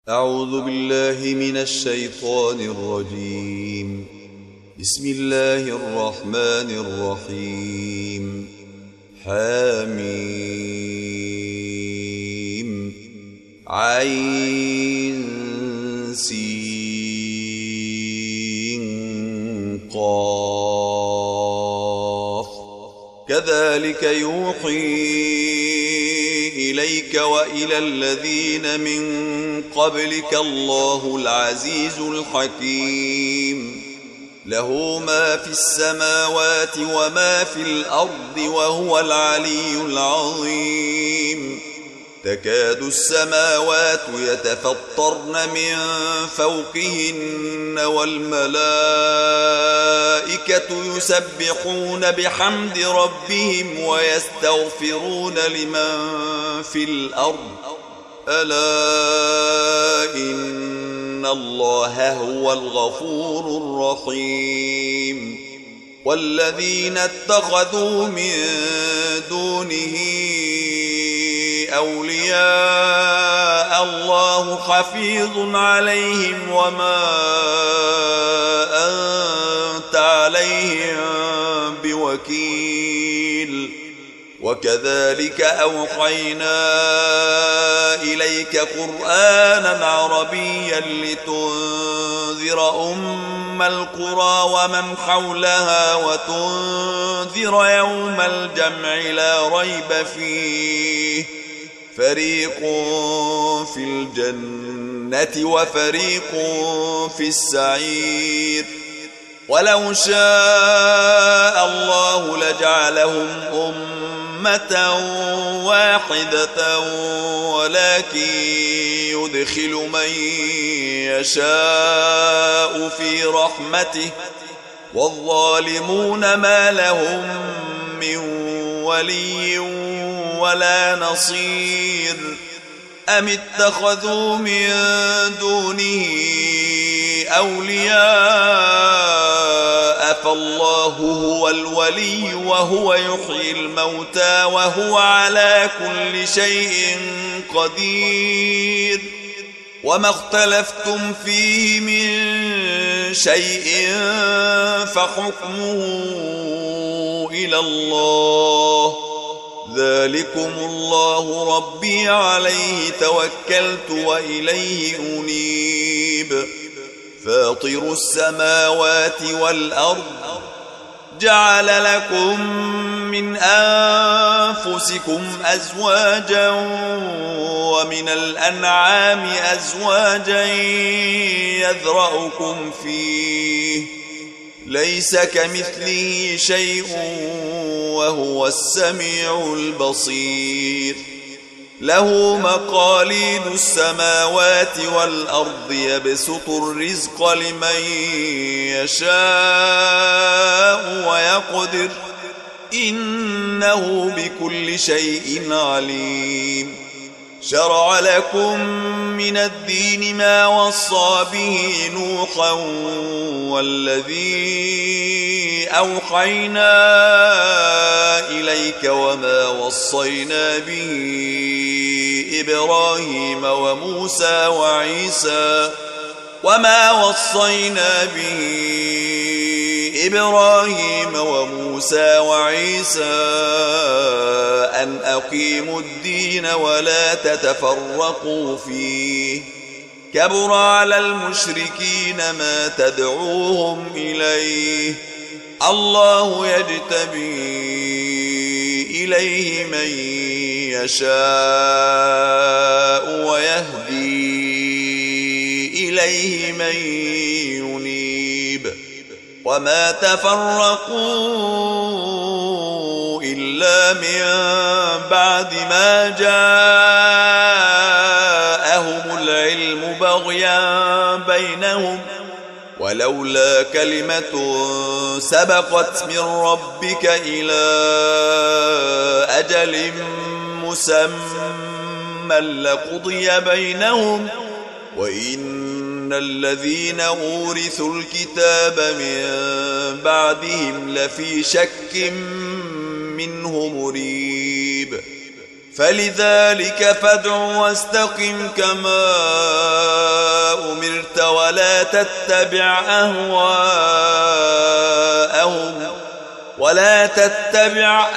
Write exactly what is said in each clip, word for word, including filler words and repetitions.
أعوذ بالله من الشيطان الرجيم. بسم الله الرحمن الرحيم. حميم عين سين قاف كذلك يوحي إليك وإلى الذين من قبلك الله العزيز الحكيم. له ما في السماوات وما في الأرض وهو العلي العظيم. تكاد السماوات يتفطرن من فوقهن والملائكة يسبحون بحمد ربهم ويستغفرون لمن في الأرض ألا إن الله هو الغفور الرحيم. والذين اتخذوا من دونه أولياء الله حفيظ عليهم وما أنت عليهم بوكيل. وكذلك أوحينا إليك قرآنا عربيا لتنذر أم القرى ومن حولها وتنذر يوم الجمع لا ريب فيه فريق في الجنة وفريق في السعير. ولو شاء الله لجعلهم أمة واحدة ولكن يدخل من يشاء في رحمته والظالمون ما لهم من ولي ولا نصير. أم اتخذوا من دونه أولياء فالله هو الولي وهو يحيي الموتى وهو على كل شيء قدير. وما اختلفتم فيه من شيء فحكمه إلى الله. ذلكم الله ربي عليه توكلت وإليه أنيب. فاطر السماوات والأرض جعل لكم من أنفسكم أزواجا ومن الأنعام أزواجا يذرأكم فيه ليس كمثله شيء وهو السميع البصير. له مقاليد السماوات والأرض يبسط الرزق لمن يشاء ويقدر إنه بكل شيء عليم. شرع لكم من الدين ما وصى به نوحا والذي أوحينا إليك وما وصينا به إبراهيم وموسى وعيسى وما وصينا به إبراهيم وموسى وعيسى أن أقيموا الدين ولا تتفرقوا فيه كبر على المشركين ما تدعوهم إليه. الله يجتبي إليه من يشاء ويهدي إليه من ينيب. وما تفرقوا إلا من بعد ما جاءهم العلم بغيا بينهم ولولا كلمة سبقت من ربك إلى أجل مسمى لقضي بينهم وإن الذين أورثوا الكتاب من بعدهم لفي شك منه مريب. فلذلك فادع واستقم كما أمرت ولا تتبع أهواءهم ولا تتبع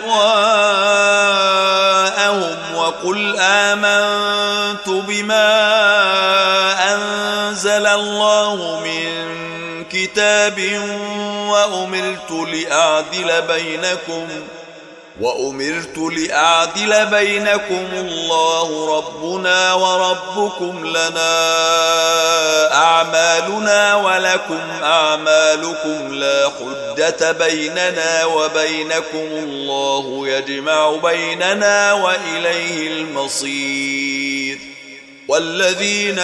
أهواءهم وقل آمنت بما أنزل الله من كتاب وأمرت لأعدل بينكم وأمرت لأعدل بينكم الله ربنا وربكم لنا أعمالنا ولكم أعمالكم لا حجة بيننا وبينكم الله يجمع بيننا وإليه المصير والذين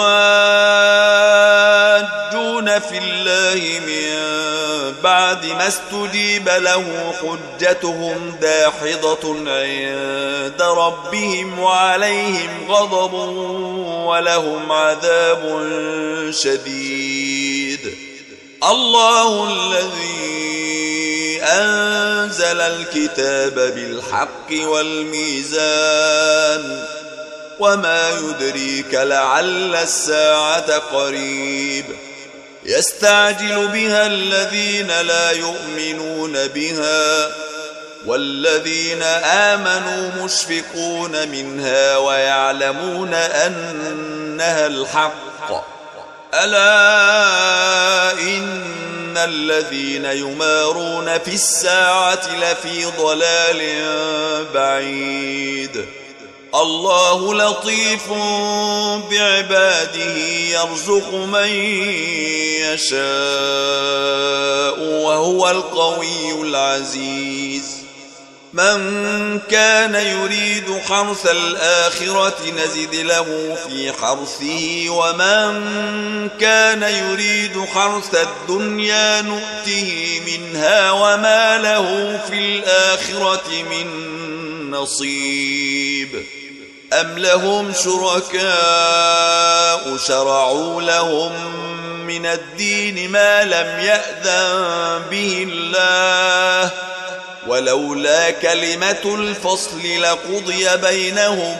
يحاجون في الله من بعد ما استجيب له حجتهم داحضة عند ربهم وعليهم غضب ولهم عذاب شديد. الله الذي أنزل الكتاب بالحق والميزان وما يدريك لعل الساعة قريب يستعجل بها الذين لا يؤمنون بها والذين آمنوا مشفقون منها ويعلمون أنها الحق ألا إن الذين يمارون في الساعة لفي ضلال بعيد. الله لطيف بعباده يرزق من يشاء وهو القوي العزيز. من كان يريد حرث الآخرة نزد له في حرثه ومن كان يريد حرث الدنيا نؤته منها وما له في الآخرة من نصيب. أم لهم شركاء شرعوا لهم من الدين ما لم يأذن به الله ولولا كلمة الفصل لقضي بينهم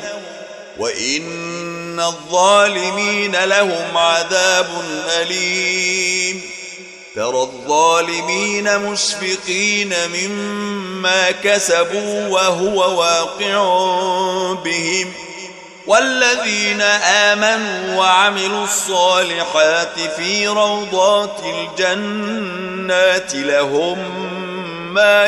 وإن الظالمين لهم عذاب أليم. ترى الظالمين مشفقين مما كسبوا وهو واقع بهم والذين آمنوا وعملوا الصالحات في روضات الجنات لهم ما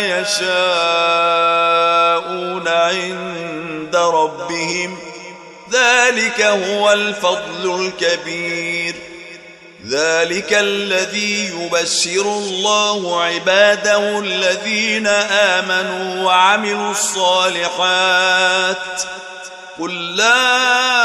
يشاءون عند ربهم ذلك هو الفضل الكبير. ذلك الذي يبشر الله عباده الذين آمنوا وعملوا الصالحات. قل لا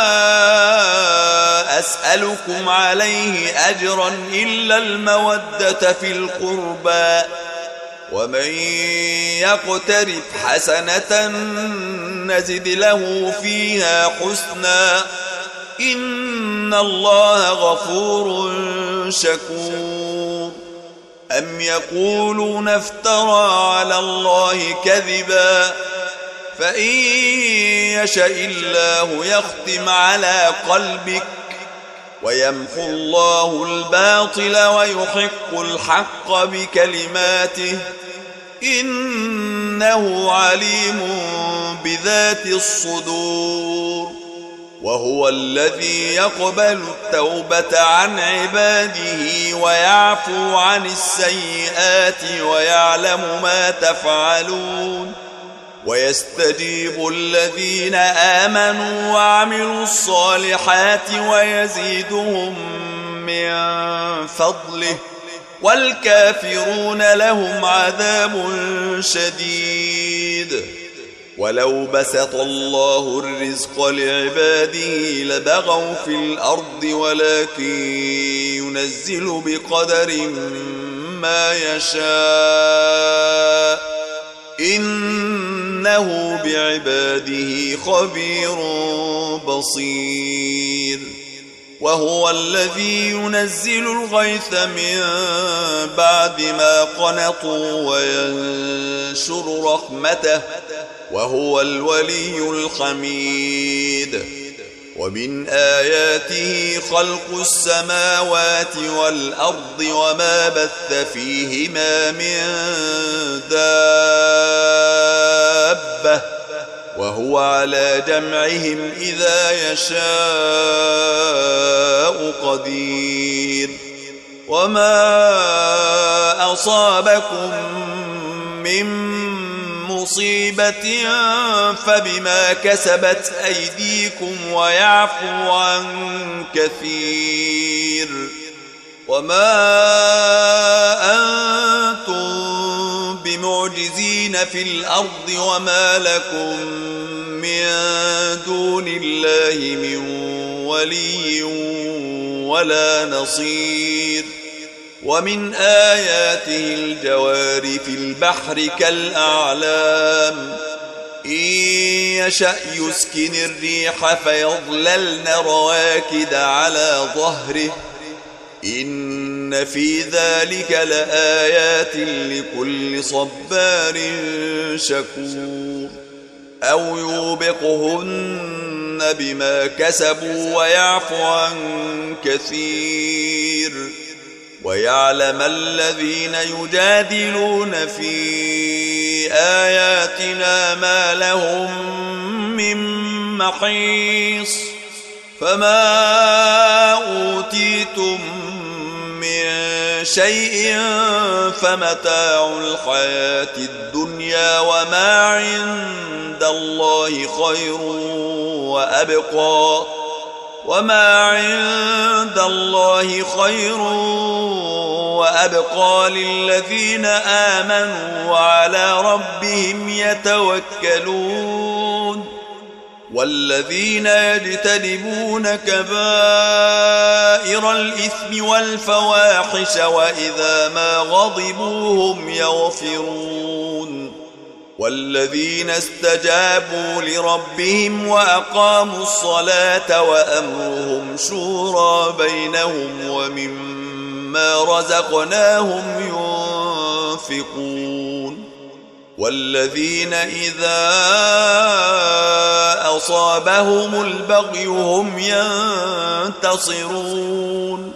أسألكم عليه أجرا إلا المودة في القربى ومن يقترف حسنة نزد له فيها حسنا إن الله غفور شكور. أم يقولون افترى على الله كذبا فإن يشاء الله يختم على قلبك ويمحو الله الباطل ويحق الحق بكلماته إنه عليم بذات الصدور. وهو الذي يقبل التوبة عن عباده ويعفو عن السيئات ويعلم ما تفعلون ويستجيب الذين آمنوا وعملوا الصالحات ويزيدهم من فضله والكافرون لهم عذاب شديد. ولو بسط الله الرزق لعباده لبغوا في الأرض ولكن ينزل بقدر ما يشاء إنه بعباده خبير بصير. وهو الذي ينزل الغيث من بعد ما قنطوا وينشر رحمته وهو الولي الحميد. ومن آياته خلق السماوات والأرض وما بث فيهما من دابة وهو على جمعهم إذا يشاء قدير. وما أصابكم من مصيبة فبما كسبت أيديكم ويعفو عن كثير. وما أنتم بمعجزين في الأرض وما لكم من دون الله من ولي ولا نصير. ومن آياته الجوار في البحر كالأعلام إن يشأ يسكن الريح فيظللن رواكد على ظهره إن في ذلك لآيات لكل صبار شكور. أو يوبقهن بما كسبوا ويعفو عن كثير. ويعلم الذين يجادلون في آياتنا ما لهم من محيص. فما أوتيتم من شيء فمتاع الحياة الدنيا وما عند الله خير وأبقى وما عند الله خير وأبقى للذين آمنوا وعلى ربهم يتوكلون. والذين يجتنبون كبائر الإثم والفواحش وإذا ما غضبوا هم يغفرون. والذين استجابوا لربهم وأقاموا الصلاة وأمرهم شورى بينهم ومما رزقناهم ينفقون. والذين إذا أصابهم البغي هم ينتصرون.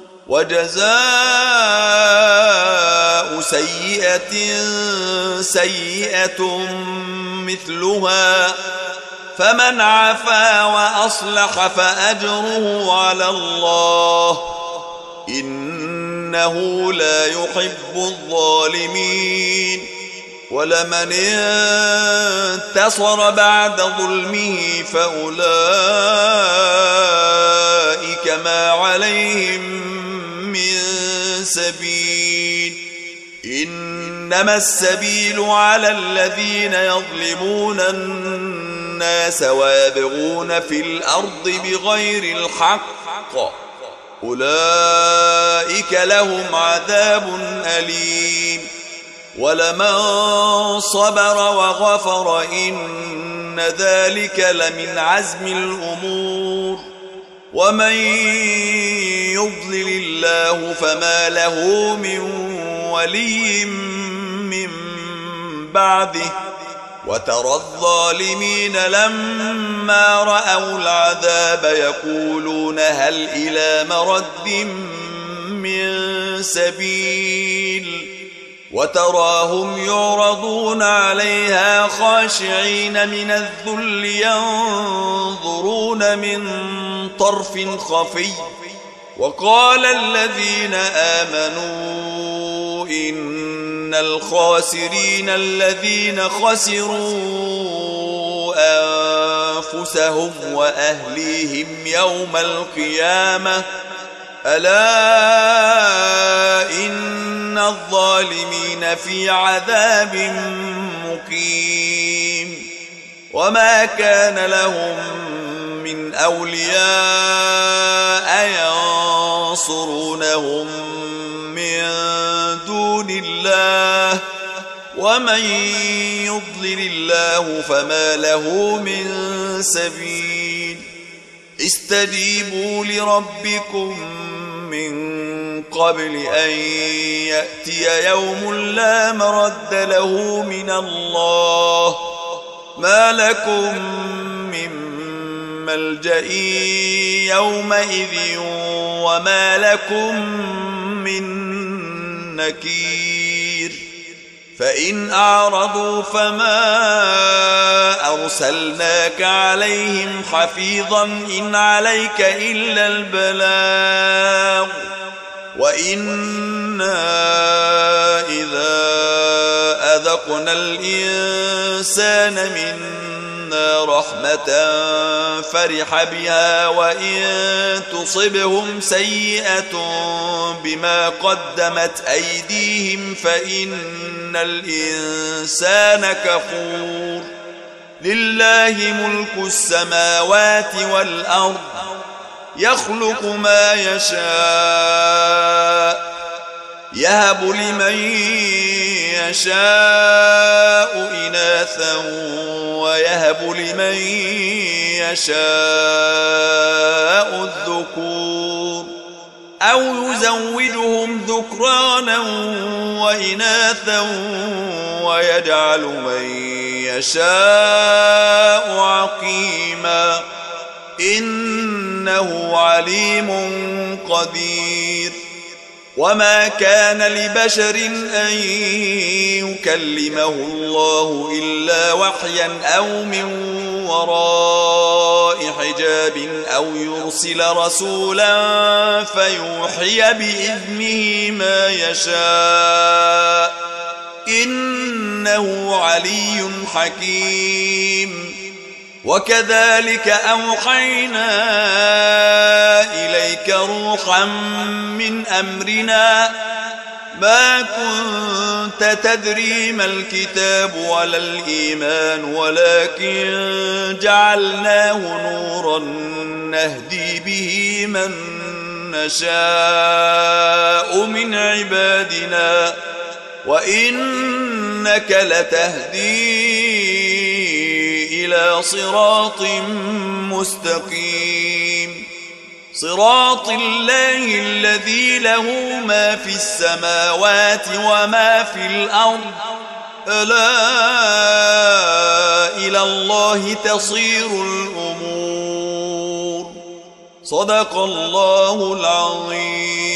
وجزاء سيئة سيئة مثلها فمن عفا وأصلح فأجره على الله إنه لا يحب الظالمين. ولمن انتصر بعد ظلمه فأولئك ما عليهم من سبيل إنما السبيل على الذين يظلمون الناس ويبغون في الأرض بغير الحق أولئك لهم عذاب أليم. ولمن صبر وغفر إن ذلك لمن عزم الأمور. ومن يضلل الله فما له من ولي من بعده. وترى الظالمين لما رأوا العذاب يقولون هل إلى مرد من سبيل. وتراهم يعرضون عليها خاشعين من الذل ينظرون من طرف خفي. وقال الذين آمنوا إن الخاسرين الذين خسروا أنفسهم وأهليهم يوم القيامة ألا إن الظالمين في عذاب مقيم. وما كان لهم من أولياء ينصرونهم من دون الله ومن يضلل الله فما له من سبيل. استجيبوا لربكم من قبل أن يأتي يوم لا مرد له من الله ما لكم من ملجأ يومئذ وما لكم من نكير فإن أعرضوا فما أرسلناك عليهم حفيظا إن عليك إلا البلاغ وإنا إذا أذقنا الإنسان منا رحمة فرح بها وإن تصبهم سيئة بما قدمت أيديهم فإن الإنسان كفور لله ملك السماوات والأرض يخلق ما يشاء يهب لمن يشاء إناثا ويهب لمن يشاء الذكور أو يزوجهم ذكرانا وإناثا ويجعل من يشاء عقيما إنه عليم قدير وما كان لبشر أن يكلمه الله إلا وحيا أو من وراء حجاب أو يرسل رسولا فيوحي بإذنه ما يشاء إنه علي حكيم وكذلك أوحينا إليك روحا من أمرنا ما كنت تدري ما الكتاب ولا الإيمان ولكن جعلناه نورا نهدي به من نشاء من عبادنا وإنك لتهدي إلى صراط مستقيم صراط الله الذي له ما في السماوات وما في الأرض ألا إلى الله تصير الأمور صدق الله العظيم.